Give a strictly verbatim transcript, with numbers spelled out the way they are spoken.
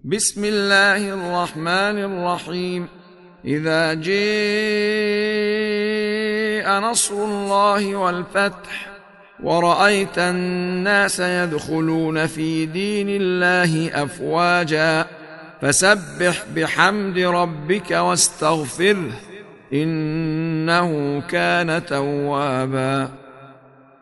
بسم الله الرحمن الرحيم. إذا جاء نصر الله والفتح ورأيت الناس يدخلون في دين الله أفواجا فسبح بحمد ربك واستغفره إنه كان توابا.